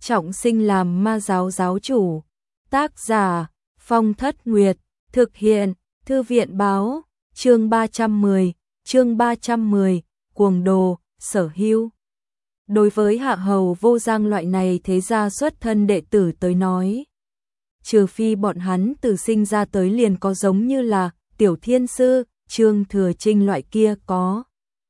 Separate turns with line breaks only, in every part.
trọng sinh làm ma giáo giáo chủ. Tác giả Phong Thất Nguyệt, thực hiện Thư viện báo, chương 310, cuồng đồ, Sở Hưu. Đối với Hạ Hầu Vô Giang loại này thế gia xuất thân đệ tử tới nói, trừ phi bọn hắn từ sinh ra tới liền có giống như là Tiểu Thiên Sư, Trương Thừa Trinh loại kia có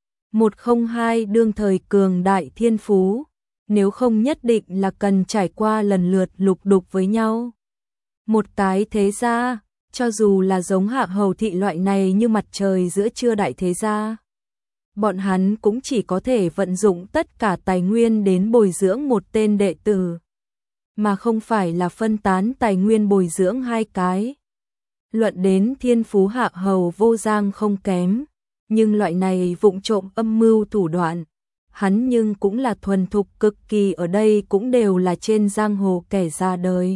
102 đương thời cường đại thiên phú, nếu không nhất định là cần trải qua lần lượt lục đục với nhau. Một cái thế gia, cho dù là giống Hạ Hầu thị loại này như mặt trời giữa trưa đại thế gia, bọn hắn cũng chỉ có thể vận dụng tất cả tài nguyên đến bồi dưỡng một tên đệ tử, mà không phải là phân tán tài nguyên bồi dưỡng hai cái. Luận đến thiên phú Hạ Hầu Vô Giang không kém, nhưng loại này vụng trộm âm mưu thủ đoạn, hắn nhưng cũng là thuần thục cực kỳ, ở đây cũng đều là trên giang hồ kẻ ra đời.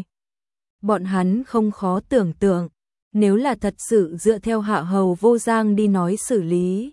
Bọn hắn không khó tưởng tượng, nếu là thật sự dựa theo Hạ Hầu Vô Giang đi nói xử lý,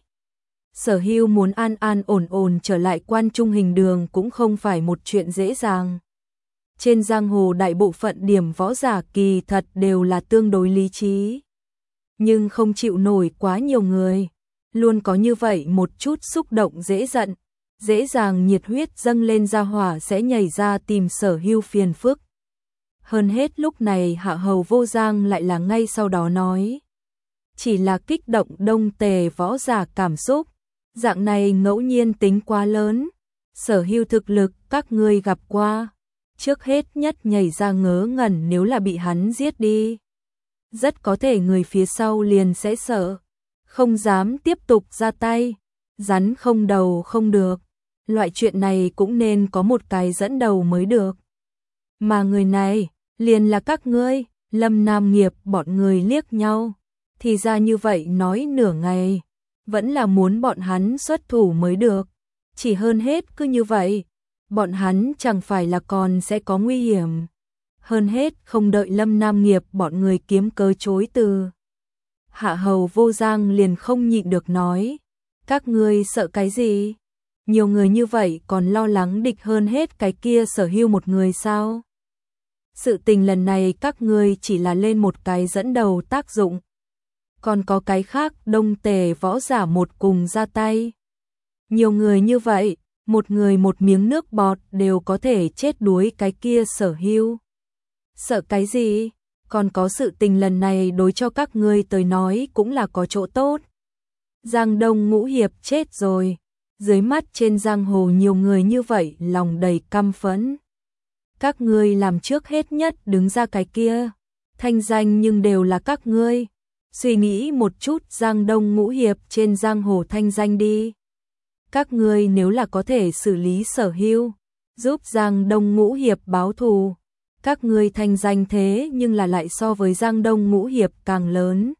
Sở Hưu muốn an an ổn ổn trở lại Quan Trung Hình Đường cũng không phải một chuyện dễ dàng. Trên giang hồ đại bộ phận điểm võ giả kỳ thật đều là tương đối lý trí, nhưng không chịu nổi quá nhiều người, luôn có như vậy một chút xúc động dễ giận, dễ dàng nhiệt huyết dâng lên ra hỏa sẽ nhảy ra tìm Sở Hưu phiền phức. Hơn hết lúc này Hạ Hầu Vô Giang lại là ngay sau đó nói, chỉ là kích động đông tề võ giả cảm xúc, dạng này ngẫu nhiên tính quá lớn. Sở Hưu thực lực các ngươi gặp qua, trước hết nhất nhảy ra ngớ ngẩn nếu là bị hắn giết đi, rất có thể người phía sau liền sẽ sợ, không dám tiếp tục ra tay. Rắn không đầu không được, loại chuyện này cũng nên có một cái dẫn đầu mới được. Mà người này liền là các ngươi. Lâm Nam Nghiệp bọn người liếc nhau, thì ra như vậy nói nửa ngày, vẫn là muốn bọn hắn xuất thủ mới được. Chỉ hơn hết cứ như vậy, bọn hắn chẳng phải là còn sẽ có nguy hiểm. Hơn hết không đợi Lâm Nam Nghiệp bọn người kiếm cớ chối từ, Hạ Hầu Vô Giang liền không nhịn được nói, các ngươi sợ cái gì? Nhiều người như vậy còn lo lắng địch hơn hết cái kia Sở Hưu một người sao? Sự tình lần này các ngươi chỉ là lên một cái dẫn đầu tác dụng, còn có cái khác đông tề võ giả một cùng ra tay. Nhiều người như vậy, một người một miếng nước bọt đều có thể chết đuối cái kia Sở Hưu. Sợ cái gì? Còn có sự tình lần này đối cho các ngươi tới nói cũng là có chỗ tốt. Giang Đông Ngũ Hiệp chết rồi, dưới mắt trên giang hồ nhiều người như vậy lòng đầy căm phẫn. Các ngươi làm trước hết nhất đứng ra cái kia, thanh danh nhưng đều là các ngươi. Suy nghĩ một chút Giang Đông Ngũ Hiệp trên giang hồ thanh danh đi. Các ngươi nếu là có thể xử lý Sở Hưu, giúp Giang Đông Ngũ Hiệp báo thù, các ngươi thanh danh thế nhưng là lại so với Giang Đông Ngũ Hiệp càng lớn.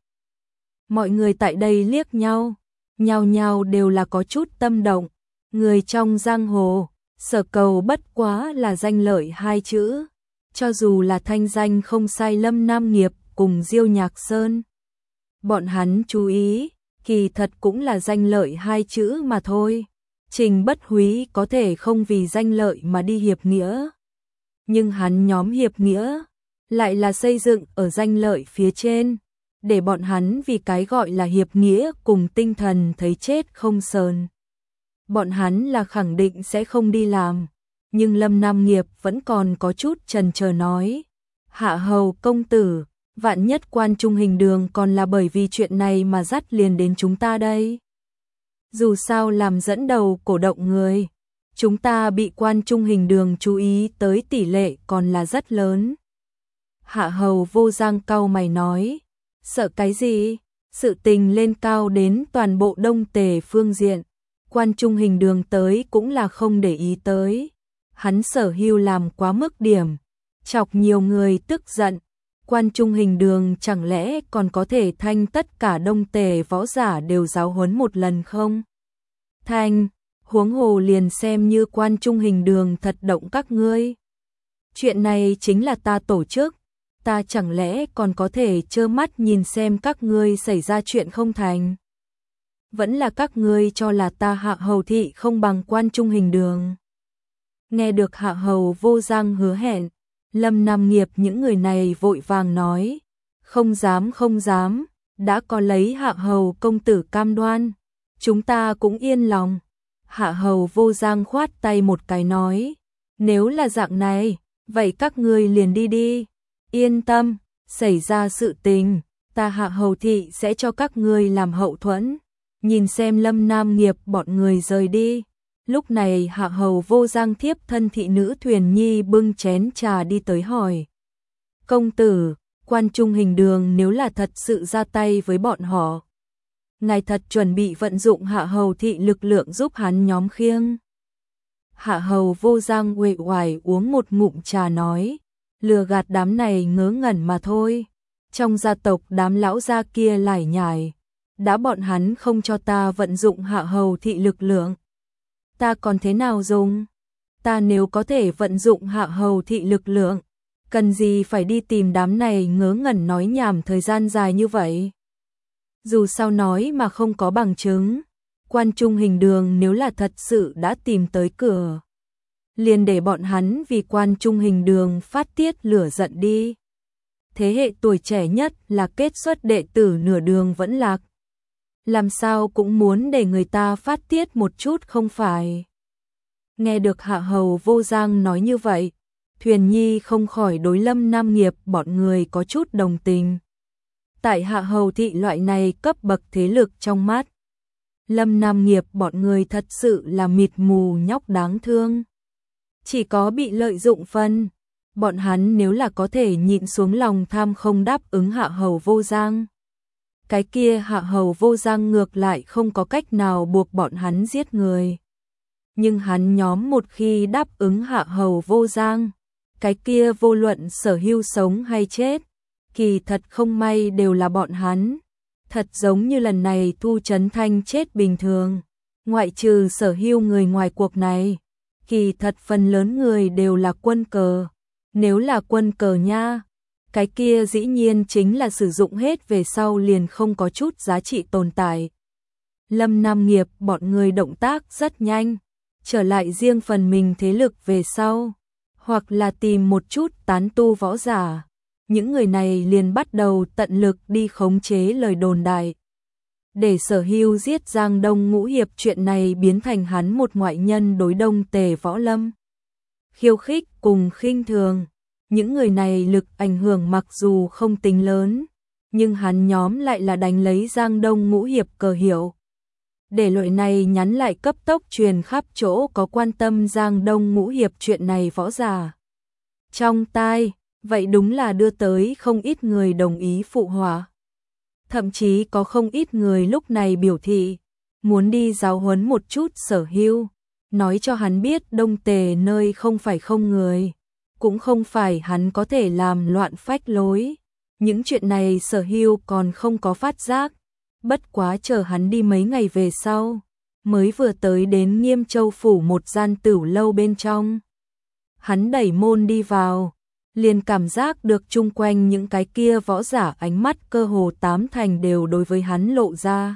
Mọi người tại đây liếc nhau, nhao nhao đều là có chút tâm động. Người trong giang hồ, sở cầu bất quá là danh lợi hai chữ. Cho dù là thanh danh không sai Lâm Nam Nghiệp cùng Diêu Nhạc Sơn, bọn hắn chú ý, kỳ thật cũng là danh lợi hai chữ mà thôi. Trình Bất Húy có thể không vì danh lợi mà đi hiệp nghĩa, nhưng hắn nhóm hiệp nghĩa lại là xây dựng ở danh lợi phía trên, để bọn hắn vì cái gọi là hiệp nghĩa cùng tinh thần thấy chết không sờn. Bọn hắn là khẳng định sẽ không đi làm, nhưng Lâm Nam Nghiệp vẫn còn có chút chần chờ nói, Hạ Hầu công tử, vạn nhất Quan Trung Hình Đường còn là bởi vì chuyện này mà dắt liền đến chúng ta đây. Dù sao làm dẫn đầu cổ động người, chúng ta bị Quan Trung Hình Đường chú ý tới tỷ lệ còn là rất lớn. Hạ Hầu Vô Giang cau mày nói, sợ cái gì? Sự tình lên cao đến toàn bộ đông tề phương diện, Quan Trung Hình Đường tới cũng là không để ý tới. Hắn Sở Hưu làm quá mức điểm, chọc nhiều người tức giận. Quan Trung Hình Đường chẳng lẽ còn có thể thanh tất cả đông tề võ giả đều giáo huấn một lần không? Thanh, huống hồ liền xem như Quan Trung Hình Đường thật động các ngươi. Chuyện này chính là ta tổ chức, ta chẳng lẽ còn có thể trơ mắt nhìn xem các ngươi xảy ra chuyện không thành? Vẫn là các ngươi cho là ta Hạ Hầu thị không bằng Quan Trung Hình Đường. Nghe được Hạ Hầu Vô Giang hứa hẹn, Lâm Nam Nghiệp những người này vội vàng nói, không dám, đã có lấy Hạ Hầu công tử cam đoan, chúng ta cũng yên lòng. Hạ Hầu Vô Giang khoát tay một cái nói, nếu là dạng này, vậy các ngươi liền đi đi, yên tâm, xảy ra sự tình, ta Hạ Hầu thị sẽ cho các ngươi làm hậu thuẫn. Nhìn xem Lâm Nam Nghiệp bọn người rời đi. Lúc này Hạ Hầu Vô Giang thiếp thân thị nữ Thuyền Nhi bưng chén trà đi tới hỏi. Công tử, Quan Trung Hình Đường nếu là thật sự ra tay với bọn họ, ngài thật chuẩn bị vận dụng Hạ Hầu thị lực lượng giúp hắn nhóm khiêng. Hạ Hầu Vô Giang uể oải uống một ngụm trà nói, lừa gạt đám này ngớ ngẩn mà thôi. Trong gia tộc đám lão gia kia lải nhải, đã bọn hắn không cho ta vận dụng Hạ Hầu thị lực lượng, ta còn thế nào dùng? Ta nếu có thể vận dụng Hạ Hầu thị lực lượng, cần gì phải đi tìm đám này ngớ ngẩn nói nhảm thời gian dài như vậy? Dù sao nói mà không có bằng chứng, Quan Trung Hình Đường nếu là thật sự đã tìm tới cửa, liền để bọn hắn vì Quan Trung Hình Đường phát tiết lửa giận đi. Thế hệ tuổi trẻ nhất là kết xuất đệ tử nửa đường vẫn lạc, làm sao cũng muốn để người ta phát tiết một chút không phải. Nghe được Hạ Hầu Vô Giang nói như vậy, Thuyền Nhi không khỏi đối Lâm Nam Nghiệp bọn người có chút đồng tình. Tại Hạ Hầu thị loại này cấp bậc thế lực trong mắt, Lâm Nam Nghiệp bọn người thật sự là mịt mù nhóc đáng thương. Chỉ có bị lợi dụng phân, bọn hắn nếu là có thể nhịn xuống lòng tham không đáp ứng Hạ Hầu Vô Giang, cái kia Hạ Hầu Vô Giang ngược lại không có cách nào buộc bọn hắn giết người. Nhưng hắn nhóm một khi đáp ứng Hạ Hầu Vô Giang, cái kia vô luận Sở Hưu sống hay chết, kỳ thật không may đều là bọn hắn. Thật giống như lần này Thu Chấn Thanh chết bình thường, ngoại trừ Sở Hưu người ngoài cuộc này, kỳ thật phần lớn người đều là quân cờ. Nếu là quân cờ nha, cái kia dĩ nhiên chính là sử dụng hết về sau liền không có chút giá trị tồn tại. Lâm Nam Nghiệp bọn người động tác rất nhanh, trở lại riêng phần mình thế lực về sau, hoặc là tìm một chút tán tu võ giả. Những người này liền bắt đầu tận lực đi khống chế lời đồn đại, để Sở Hưu giết Giang Đông Ngũ Hiệp chuyện này biến thành hắn một ngoại nhân đối Đông Tề võ lâm. Khiêu khích cùng khinh thường, những người này lực ảnh hưởng mặc dù không tính lớn, nhưng hắn nhóm lại là đánh lấy Giang Đông Ngũ Hiệp cờ hiệu. Để loại này nhắn lại cấp tốc truyền khắp chỗ có quan tâm Giang Đông Ngũ Hiệp chuyện này võ giả trong tai, vậy đúng là đưa tới không ít người đồng ý phụ họa. Thậm chí có không ít người lúc này biểu thị muốn đi giáo huấn một chút Sở Hưu, nói cho hắn biết Đông Tề nơi không phải không người, cũng không phải hắn có thể làm loạn phách lối. Những chuyện này Sở Hưu còn không có phát giác, bất quá chờ hắn đi mấy ngày về sau, mới vừa tới đến Nghiêm Châu phủ một gian tửu lâu bên trong. Hắn đẩy môn đi vào, liền cảm giác được chung quanh những cái kia võ giả ánh mắt cơ hồ tám thành đều đối với hắn lộ ra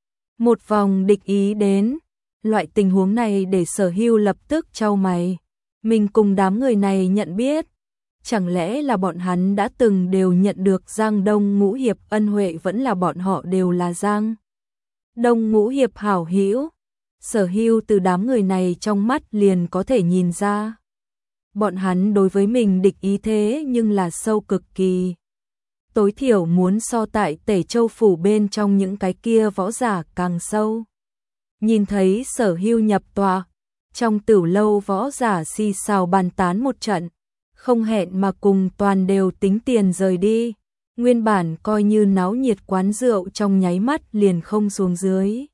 một vòng địch ý đến. Loại tình huống này để Sở Hưu lập tức chau mày, mình cùng đám người này nhận biết, chẳng lẽ là bọn hắn đã từng đều nhận được Giang Đông Ngũ Hiệp ân huệ, vẫn là bọn họ đều là Giang Đông Ngũ Hiệp hảo hữu. Sở Hưu từ đám người này trong mắt liền có thể nhìn ra, bọn hắn đối với mình địch ý thế nhưng là sâu cực kỳ. Tối thiểu muốn so tại Tể Châu phủ bên trong những cái kia võ giả càng sâu. Nhìn thấy Sở Hưu nhập tòa, trong tửu lâu võ giả xì xào bàn tán một trận, không hẹn mà cùng toàn đều tính tiền rời đi. Nguyên bản coi như náo nhiệt quán rượu trong nháy mắt liền không xuống dưới.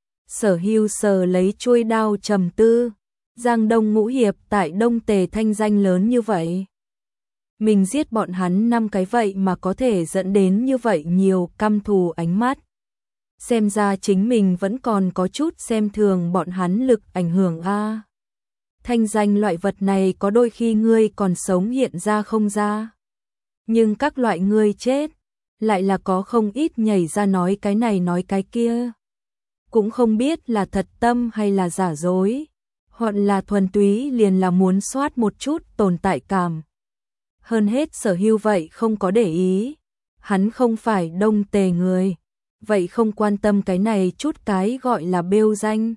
Sở Hưu sờ lấy chuôi đao trầm tư, Giang Đông Ngũ Hiệp tại Đông Tề thanh danh lớn như vậy, mình giết bọn hắn 5 cái vậy mà có thể dẫn đến như vậy nhiều căm thù ánh mắt. Xem ra chính mình vẫn còn có chút xem thường bọn hắn lực ảnh hưởng a. Thanh danh loại vật này có đôi khi ngươi còn sống hiện ra không ra, nhưng các loại ngươi chết lại là có không ít nhảy ra nói cái này nói cái kia, cũng không biết là thật tâm hay là giả dối. hoặc là thuần túy liền là muốn soát một chút tồn tại cảm. Hơn hết Sở Hưu vậy không có để ý, hắn không phải Đông Tề người, vậy không quan tâm cái này chút cái gọi là bêu danh.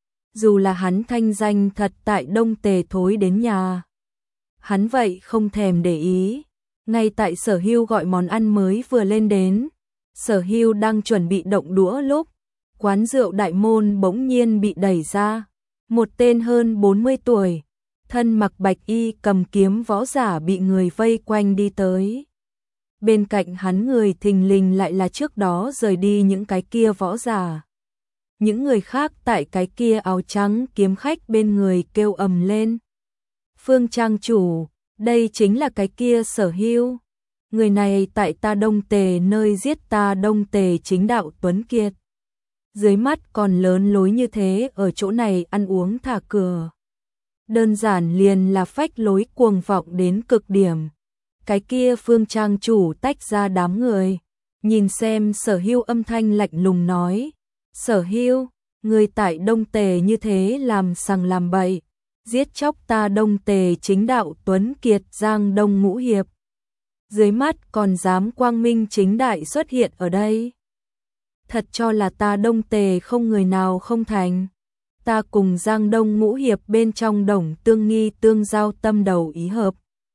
Dù là hắn thanh danh thật tại Đông Tề thối đến nhà, hắn vậy không thèm để ý. Ngay tại Sở Hưu gọi món ăn mới vừa lên đến, Sở Hưu đang chuẩn bị động đũa lúc, quán rượu đại môn bỗng nhiên bị đẩy ra. Một tên hơn 40 tuổi, thân mặc bạch y cầm kiếm võ giả bị người vây quanh đi tới. Bên cạnh hắn người thình lình lại là trước đó rời đi những cái kia võ giả. Những người khác tại cái kia áo trắng kiếm khách bên người kêu ầm lên. Phương trang chủ, đây chính là cái kia Sở Hưu. Người này tại ta Đông Tề nơi giết ta Đông Tề chính đạo Tuấn Kiệt. Dưới mắt còn lớn lối như thế ở chỗ này ăn uống thả cửa. Đơn giản liền là phách lối cuồng vọng đến cực điểm. Cái kia Phương trang chủ tách ra đám người. Nhìn xem Sở Hưu âm thanh lạnh lùng nói. Sở Hưu, người tại Đông Tề như thế làm sằng làm bậy. Giết chóc ta Đông Tề chính đạo Tuấn Kiệt Giang Đông Ngũ Hiệp. Dưới mắt còn dám quang minh chính đại xuất hiện ở đây. Thật cho là ta Đông Tề không người nào không thành. Ta cùng Giang Đông Ngũ Hiệp bên trong Đồng Tương Nghi tương giao tâm đầu ý hợp.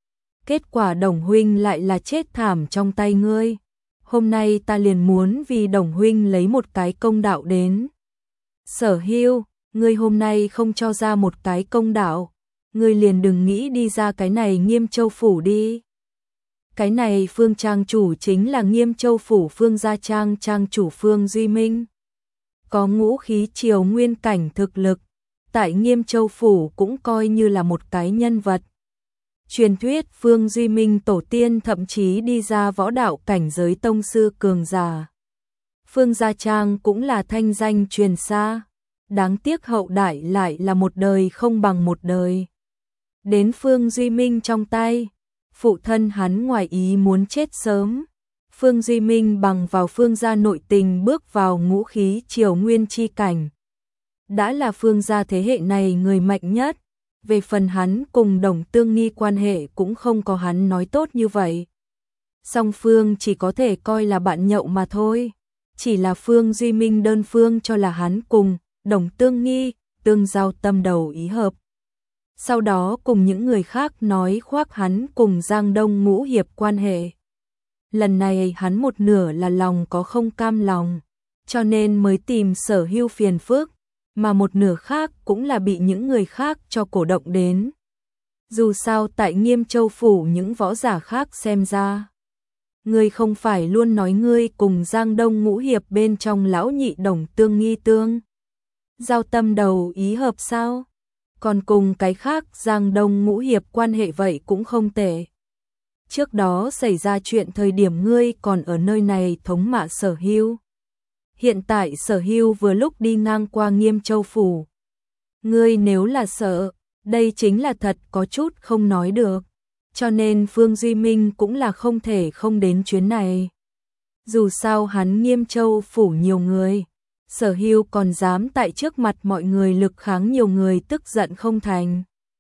Kết quả Đồng huynh lại là chết thảm trong tay ngươi. Hôm nay ta liền muốn vì Đồng huynh lấy một cái công đạo đến. Sở Hưu, ngươi hôm nay không cho ra một cái công đạo, ngươi liền đừng nghĩ đi ra cái này Nghiêm Châu phủ đi. Cái này Phương trang chủ chính là Nghiêm Châu phủ Phương gia trang trang chủ Phương Duy Minh. Có ngũ khí triều nguyên cảnh thực lực, tại Nghiêm Châu phủ cũng coi như là một cái nhân vật. Truyền thuyết Phương Duy Minh tổ tiên thậm chí đi ra võ đạo cảnh giới tông sư cường giả. Phương gia trang cũng là thanh danh truyền xa, đáng tiếc hậu đại lại là một đời không bằng một đời. Đến Phương Duy Minh trong tay, phụ thân hắn ngoài ý muốn chết sớm. Phương Duy Minh bằng vào Phương gia nội tình bước vào ngũ khí triều nguyên chi cảnh. Đã là Phương gia thế hệ này người mạnh nhất. Về phần hắn cùng Đồng Tương Nghi quan hệ cũng không có hắn nói tốt như vậy. Song phương chỉ có thể coi là bạn nhậu mà thôi. Chỉ là Phương Duy Minh đơn phương cho là hắn cùng Đồng Tương Nghi tương giao tâm đầu ý hợp. Sau đó cùng những người khác nói khoác hắn cùng Giang Đông Ngũ Hiệp quan hệ. Lần này hắn một nửa là lòng có không cam lòng, cho nên mới tìm Sở Hưu phiền phức, mà một nửa khác cũng là bị những người khác cho cổ động đến. Dù sao tại Nghiêm Châu phủ những võ giả khác xem ra, ngươi không phải luôn nói ngươi cùng Giang Đông Ngũ Hiệp bên trong lão nhị Đồng Tương Nghi tương giao tâm đầu ý hợp sao? Còn cùng cái khác Giang Đông Ngũ Hiệp quan hệ vậy cũng không tệ. Trước đó xảy ra chuyện thời điểm ngươi còn ở nơi này thống mạ Sở Hưu. Hiện tại Sở Hưu vừa lúc đi ngang qua Nghiêm Châu phủ. Ngươi nếu là sợ, đây chính là thật có chút không nói được. Cho nên Phương Duy Minh cũng là không thể không đến chuyến này. Dù sao hắn Nghiêm Châu phủ nhiều người, Sở Hưu còn dám tại trước mặt mọi người lực kháng nhiều người tức giận không thành.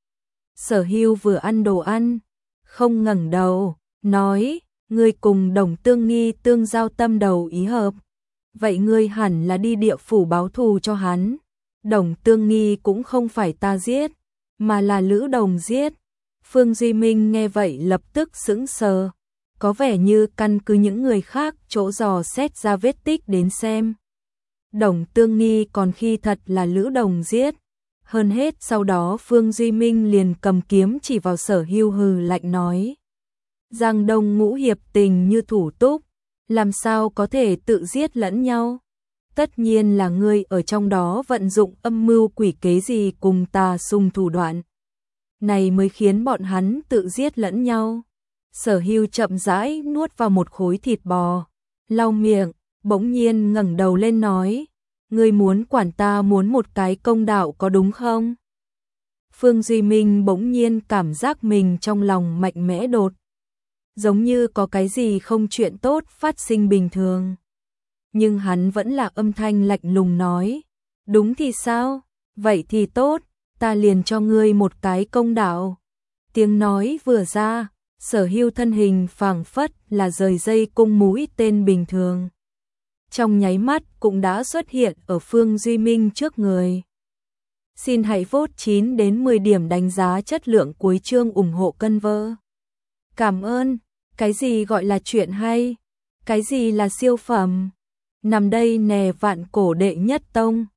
Sở Hưu vừa ăn đồ ăn, không ngẩng đầu, nói, ngươi cùng Đồng Tương Nghi tương giao tâm đầu ý hợp. Vậy ngươi hẳn là đi địa phủ báo thù cho hắn. Đồng Tương Nghi cũng không phải ta giết, mà là Lữ Đồng giết. Phương Duy Minh nghe vậy lập tức sững sờ, có vẻ như căn cứ những người khác chỗ dò xét ra vết tích đến xem. Đồng Tương Nghi còn khi thật là Lữ Đồng giết. Hơn hết sau đó Phương Duy Minh liền cầm kiếm chỉ vào Sở Hưu hừ lạnh nói. Giang Đông Ngũ Hiệp tình như thủ túc, làm sao có thể tự giết lẫn nhau? Tất nhiên là ngươi ở trong đó vận dụng âm mưu quỷ kế gì cùng tà xung thủ đoạn. Này mới khiến bọn hắn tự giết lẫn nhau. Sở Hưu chậm rãi nuốt vào một khối thịt bò, lau miệng, bỗng nhiên ngẩng đầu lên nói. Ngươi muốn quản ta muốn một cái công đạo có đúng không? Phương Duy Minh bỗng nhiên cảm giác mình trong lòng mạnh mẽ đột. Giống như có cái gì không chuyện tốt phát sinh bình thường. Nhưng hắn vẫn là âm thanh lạnh lùng nói. Đúng thì sao? Vậy thì tốt, ta liền cho ngươi một cái công đạo. Tiếng nói vừa ra, Sở Hưu thân hình phảng phất là rời dây cung mũi tên bình thường. Trong nháy mắt cũng đã xuất hiện ở Phương Duy Minh trước người. Xin hãy vote 9 đến 10 điểm đánh giá chất lượng cuối chương ủng hộ cân vơ. Cảm ơn, cái gì gọi là chuyện hay? Cái gì là siêu phẩm? Nằm đây nè vạn cổ đệ nhất tông.